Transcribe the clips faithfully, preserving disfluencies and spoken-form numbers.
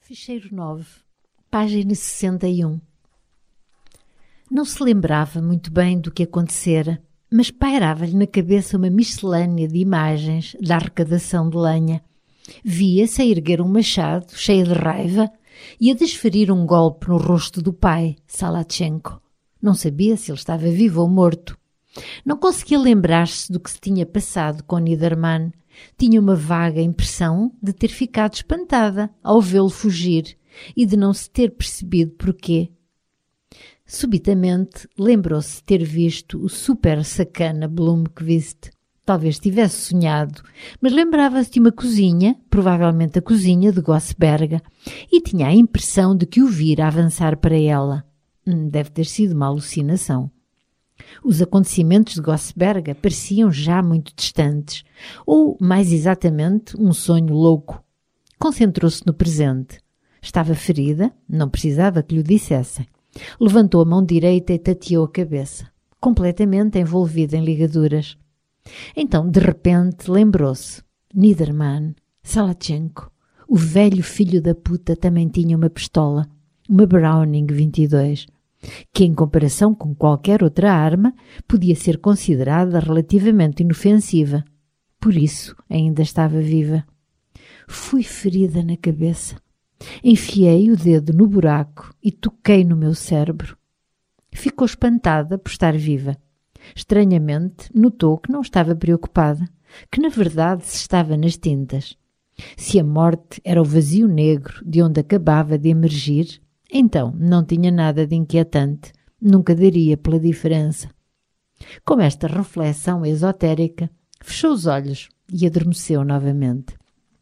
Ficheiro nove, página sessenta e um. Não se lembrava muito bem do que acontecera, mas pairava-lhe na cabeça uma miscelânea de imagens da arrecadação de lenha. Via-se a erguer um machado, cheia de raiva, e a desferir um golpe no rosto do pai, Salatchenko. Não sabia se ele estava vivo ou morto. Não conseguia lembrar-se do que se tinha passado com Niedermann. Tinha uma vaga impressão de ter ficado espantada ao vê-lo fugir e de não se ter percebido porquê. Subitamente lembrou-se de ter visto o super sacana Blomqvist. Talvez tivesse sonhado, mas lembrava-se de uma cozinha, provavelmente a cozinha de Gossberga, e tinha a impressão de que o vira avançar para ela. Deve ter sido uma alucinação. Os acontecimentos de Gossberga pareciam já muito distantes, ou, mais exatamente, um sonho louco. Concentrou-se no presente. Estava ferida, não precisava que lhe dissessem. Levantou a mão direita e tateou a cabeça, completamente envolvida em ligaduras. Então, de repente, lembrou-se. Niedermann, Salatchenko, o velho filho da puta também tinha uma pistola, uma Browning vinte e dois. Que, em comparação com qualquer outra arma, podia ser considerada relativamente inofensiva. Por isso, ainda estava viva. Fui ferida na cabeça. Enfiei o dedo no buraco e toquei no meu cérebro. Ficou espantada por estar viva. Estranhamente, notou que não estava preocupada, que na verdade se estava nas tintas. Se a morte era o vazio negro de onde acabava de emergir, então não tinha nada de inquietante, nunca daria pela diferença. Com esta reflexão esotérica, fechou os olhos e adormeceu novamente.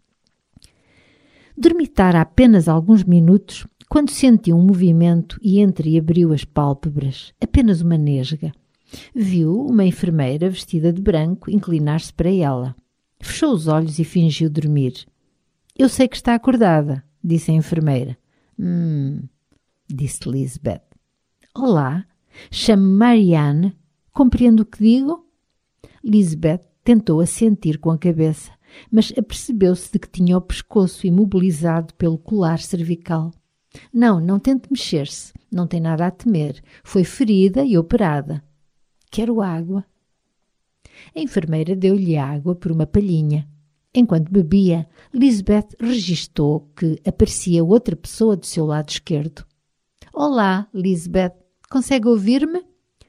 Dormitara apenas alguns minutos quando sentiu um movimento e entreabriu as pálpebras, apenas uma nesga. Viu uma enfermeira vestida de branco inclinar-se para ela. Fechou os olhos e fingiu dormir. Eu sei que está acordada, disse a enfermeira. Hum... disse Lisbeth. Olá, chamo-me Marianne. Compreendo o que digo? Lisbeth tentou assentir com a cabeça, mas apercebeu-se de que tinha o pescoço imobilizado pelo colar cervical. Não, não tente mexer-se. Não tem nada a temer. Foi ferida e operada. Quero água. A enfermeira deu-lhe água por uma palhinha. Enquanto bebia, Lisbeth registou que aparecia outra pessoa do seu lado esquerdo. Olá, Lisbeth. Consegue ouvir-me?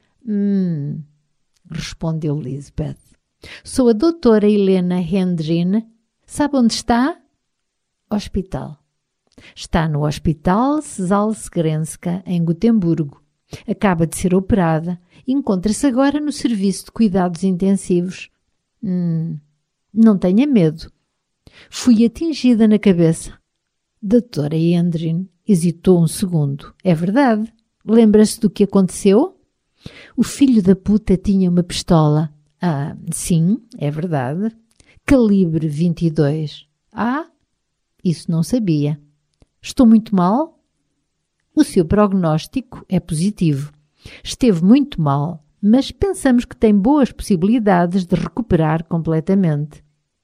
Hum, respondeu Lisbeth. Sou a doutora Helena Hendrin. Sabe onde está? Hospital. Está no Hospital Salzgrenska, em Gotemburgo. Acaba de ser operada e encontra-se agora no serviço de cuidados intensivos. Hum, não tenha medo. Fui atingida na cabeça. Doutora Hendrin hesitou um segundo. É verdade. Lembra-se do que aconteceu? O filho da puta tinha uma pistola. Ah, sim, é verdade. Calibre vinte e dois. Ah, isso não sabia. Estou muito mal? O seu prognóstico é positivo. Esteve muito mal, mas pensamos que tem boas possibilidades de recuperar completamente.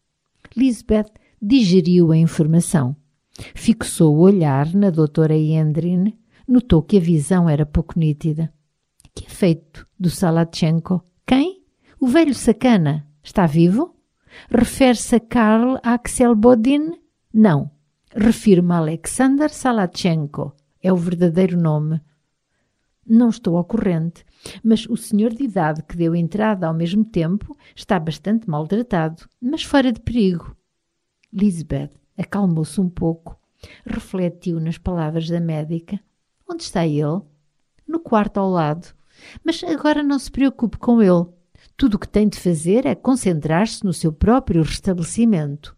Lisbeth digeriu a informação. Fixou o olhar na doutora Hendrin, notou que a visão era pouco nítida. Que é feito do Salatchenko? Quem? O velho sacana. Está vivo? Refere-se a Karl Axel Bodin? Não. Refiro-me a Alexander Salatchenko. É o verdadeiro nome. Não estou ao corrente, mas o senhor de idade que deu entrada ao mesmo tempo está bastante maltratado, mas fora de perigo. Lisbeth acalmou-se um pouco, refletiu nas palavras da médica. Onde está ele? No quarto ao lado. Mas agora não se preocupe com ele. Tudo o que tem de fazer é concentrar-se no seu próprio restabelecimento.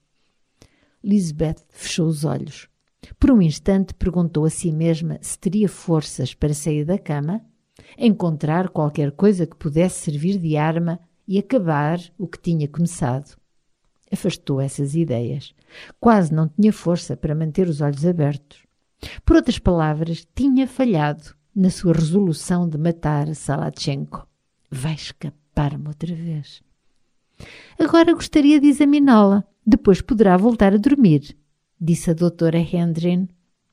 Lisbeth fechou os olhos. Por um instante perguntou a si mesma se teria forças para sair da cama, encontrar qualquer coisa que pudesse servir de arma e acabar o que tinha começado. Afastou essas ideias. Quase não tinha força para manter os olhos abertos. Por outras palavras, tinha falhado na sua resolução de matar Salatchenko. Vai escapar-me outra vez. Agora gostaria de examiná-la. Depois poderá voltar a dormir, disse a doutora Hendrin.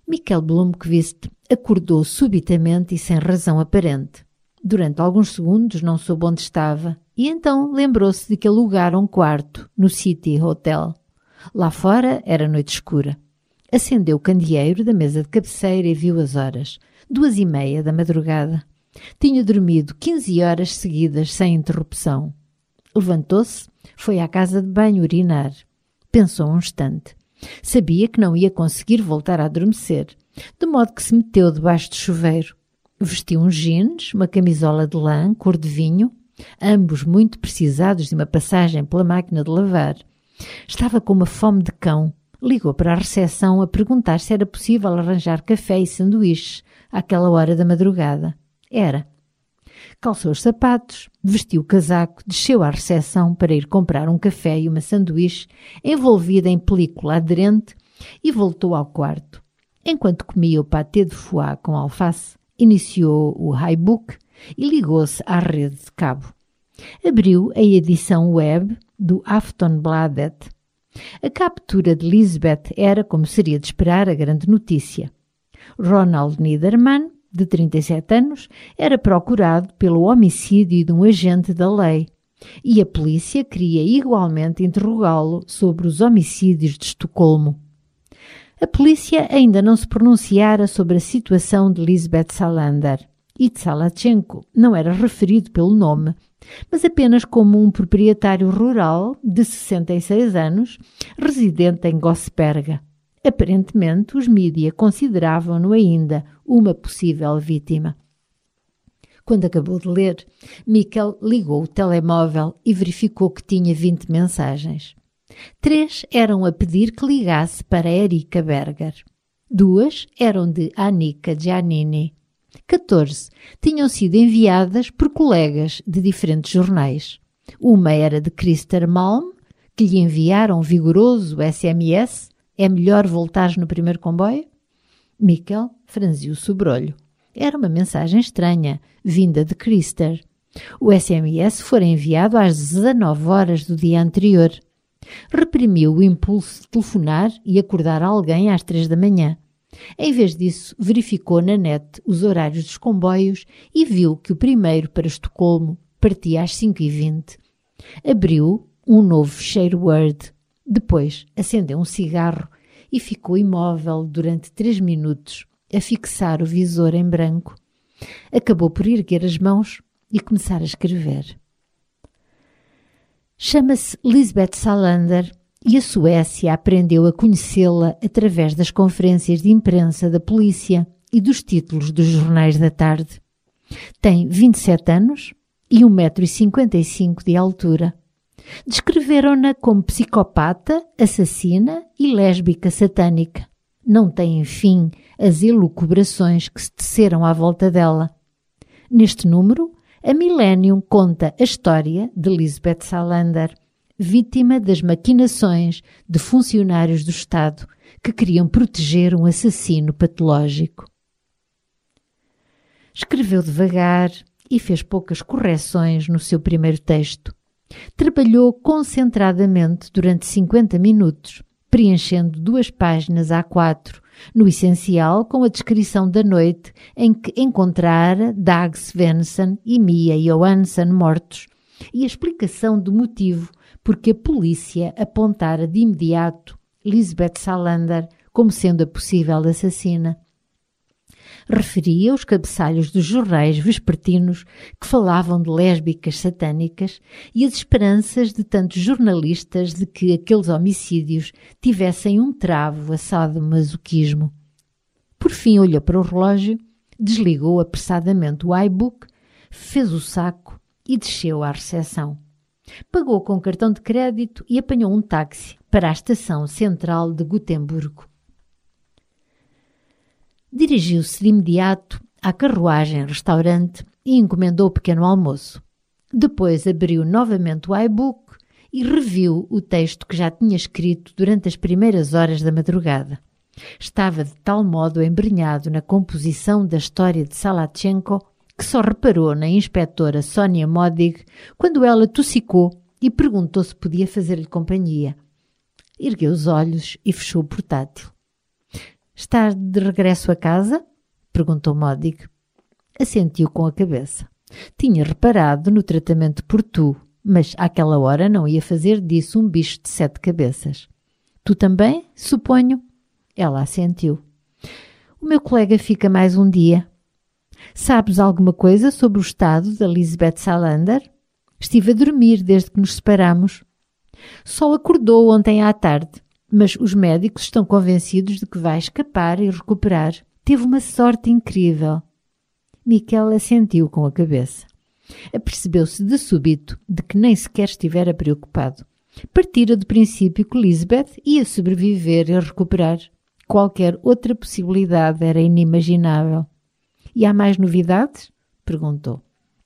Mikhail Blomkvist acordou subitamente e sem razão aparente. Durante alguns segundos não soube onde estava e então lembrou-se de que alugara um quarto no City Hotel. Lá fora era noite escura. Acendeu o candeeiro da mesa de cabeceira e viu as horas. Duas e meia da madrugada. Tinha dormido quinze horas seguidas sem interrupção. Levantou-se, foi à casa de banho urinar. Pensou um instante. Sabia que não ia conseguir voltar a adormecer, de modo que se meteu debaixo do chuveiro. Vestiu uns jeans, uma camisola de lã, cor de vinho, ambos muito precisados de uma passagem pela máquina de lavar. Estava com uma fome de cão. Ligou para a recepção a perguntar se era possível arranjar café e sanduíches àquela hora da madrugada. Era. Calçou os sapatos, vestiu o casaco, desceu à recepção para ir comprar um café e uma sanduíche envolvida em película aderente e voltou ao quarto. Enquanto comia o pâté de foie com alface, iniciou o iBook e ligou-se à rede de cabo. Abriu a edição web do Aftonbladet. A captura de Lisbeth era, como seria de esperar, a grande notícia. Ronald Niedermann, de trinta e sete anos, era procurado pelo homicídio de um agente da lei e a polícia queria igualmente interrogá-lo sobre os homicídios de Estocolmo. A polícia ainda não se pronunciara sobre a situação de Lisbeth Salander e de Salachenko não era referido pelo nome, mas apenas como um proprietário rural de sessenta e seis anos, residente em Gosperga. Aparentemente, os mídia consideravam-no ainda uma possível vítima. Quando acabou de ler, Mikhail ligou o telemóvel e verificou que tinha vinte mensagens. Três eram a pedir que ligasse para Erika Berger. Duas eram de Annika Giannini. Catorze tinham sido enviadas por colegas de diferentes jornais. Uma era de Christer Malm, que lhe enviaram um vigoroso S M S: é melhor voltares no primeiro comboio? Mikhail franziu o sobrolho. Era uma mensagem estranha, vinda de Christer. O S M S fora enviado às dezanove horas do dia anterior. Reprimiu o impulso de telefonar e acordar alguém às três da manhã. Em vez disso, verificou na net os horários dos comboios e viu que o primeiro para Estocolmo partia às cinco e vinte. Abriu um novo fecheiro Word. Depois acendeu um cigarro e ficou imóvel durante três minutos, a fixar o visor em branco. Acabou por erguer as mãos e começar a escrever. Chama-se Lisbeth Salander e a Suécia aprendeu a conhecê-la através das conferências de imprensa da polícia e dos títulos dos jornais da tarde. Tem vinte e sete anos e um metro e cinquenta e cinco de altura. Descreveram-na como psicopata, assassina e lésbica satânica. Não tem, enfim, as elucubrações que se teceram à volta dela. Neste número, a Millennium conta a história de Lisbeth Salander, vítima das maquinações de funcionários do Estado que queriam proteger um assassino patológico. Escreveu devagar e fez poucas correções no seu primeiro texto. Trabalhou concentradamente durante cinquenta minutos, preenchendo duas páginas A quatro, no essencial com a descrição da noite em que encontrara Dag Svensson e Mia Johansson mortos e a explicação do motivo porque a polícia apontara de imediato Lisbeth Salander como sendo a possível assassina. Referia os cabeçalhos dos jornais vespertinos que falavam de lésbicas satânicas e as esperanças de tantos jornalistas de que aqueles homicídios tivessem um travo a sadomasoquismo. Por fim olhou para o relógio, desligou apressadamente o iBook, fez o saco e desceu à recepção. Pagou com cartão de crédito e apanhou um táxi para a estação central de Gotemburgo. Dirigiu-se de imediato à carruagem-restaurante e encomendou o pequeno almoço. Depois abriu novamente o iBook e reviu o texto que já tinha escrito durante as primeiras horas da madrugada. Estava de tal modo embrenhado na composição da história de Salachenko que só reparou na inspetora Sónia Modig quando ela tossicou e perguntou se podia fazer-lhe companhia. Ergueu os olhos e fechou o portátil. Estás de regresso a casa? Perguntou Modig. Assentiu com a cabeça. Tinha reparado no tratamento por tu, mas àquela hora não ia fazer disso um bicho de sete cabeças. Tu também, suponho? Ela assentiu. O meu colega fica mais um dia. Sabes alguma coisa sobre o estado da Lisbeth Salander? Estive a dormir desde que nos separamos. Só acordou ontem à tarde, mas os médicos estão convencidos de que vai escapar e recuperar. Teve uma sorte incrível. Miquel assentiu com a cabeça. Apercebeu-se de súbito de que nem sequer estivera preocupado. Partira do princípio que Lisbeth ia sobreviver e recuperar. Qualquer outra possibilidade era inimaginável. E há mais novidades? Perguntou.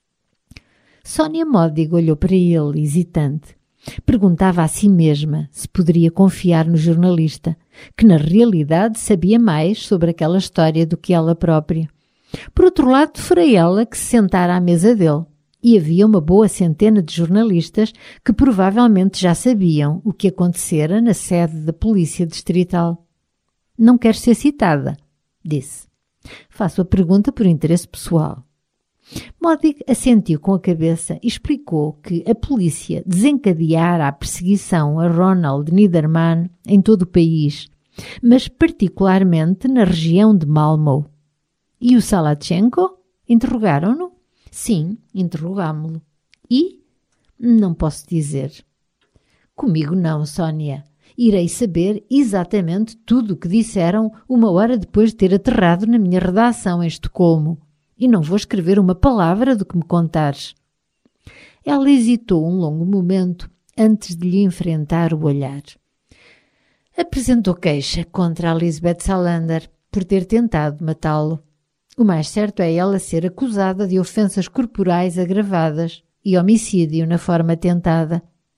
Sónia Modig olhou para ele, hesitante. Perguntava a si mesma se poderia confiar no jornalista, que na realidade sabia mais sobre aquela história do que ela própria. Por outro lado, fora ela que se sentara à mesa dele, e havia uma boa centena de jornalistas que provavelmente já sabiam o que acontecera na sede da polícia distrital. Não quer ser citada, disse. Faço a pergunta por interesse pessoal. Modig assentiu com a cabeça e explicou que a polícia desencadeara a perseguição a Ronald Niedermann em todo o país, mas particularmente na região de Malmö. E o Salachenko? Interrogaram-no? Sim, interrogámo-lo. E? Não posso dizer. Comigo não, Sónia. Irei saber exatamente tudo o que disseram uma hora depois de ter aterrado na minha redação em Estocolmo. E não vou escrever uma palavra do que me contares. Ela hesitou um longo momento antes de lhe enfrentar o olhar. Apresentou queixa contra a Lisbeth Salander por ter tentado matá-lo. O mais certo é ela ser acusada de ofensas corporais agravadas e homicídio na forma tentada.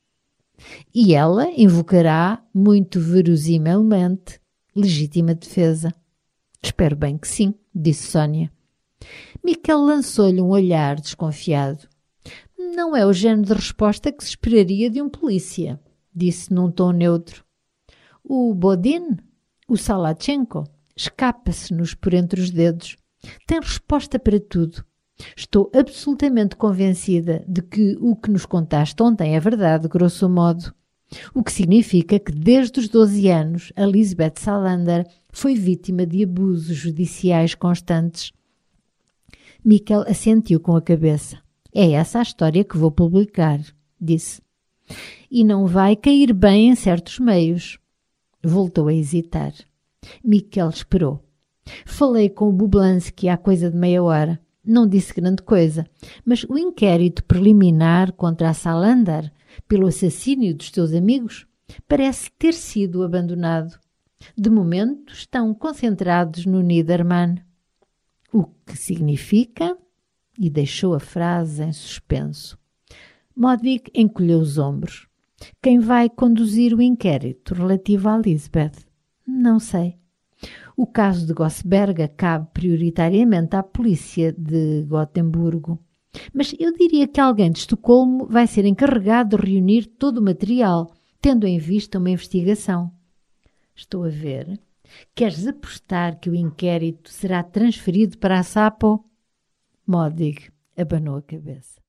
E ela invocará, muito verosimilmente, legítima defesa. Espero bem que sim, disse Sónia. Miquel lançou-lhe um olhar desconfiado. Não é o género de resposta que se esperaria de um polícia, disse num tom neutro. O Bodin, o Salachenko, escapa-se-nos por entre os dedos. Tem resposta para tudo. Estou absolutamente convencida de que o que nos contaste ontem é verdade, grosso modo. O que significa que desde os doze anos a Lisbeth Salander foi vítima de abusos judiciais constantes. Miquel assentiu com a cabeça. É essa a história que vou publicar, disse. E não vai cair bem em certos meios. Voltou a hesitar. Miquel esperou. Falei com o Bublansky há coisa de meia hora. Não disse grande coisa, mas o inquérito preliminar contra a Salander pelo assassínio dos teus amigos parece ter sido abandonado. De momento estão concentrados no Niedermann. O que significa? E deixou a frase em suspenso. Modig encolheu os ombros. Quem vai conduzir o inquérito relativo à Lisbeth? Não sei. O caso de Gossberga cabe prioritariamente à polícia de Gotemburgo. Mas eu diria que alguém de Estocolmo vai ser encarregado de reunir todo o material, tendo em vista uma investigação. Estou a ver. Queres apostar que o inquérito será transferido para a Sapo? Modig abanou a cabeça.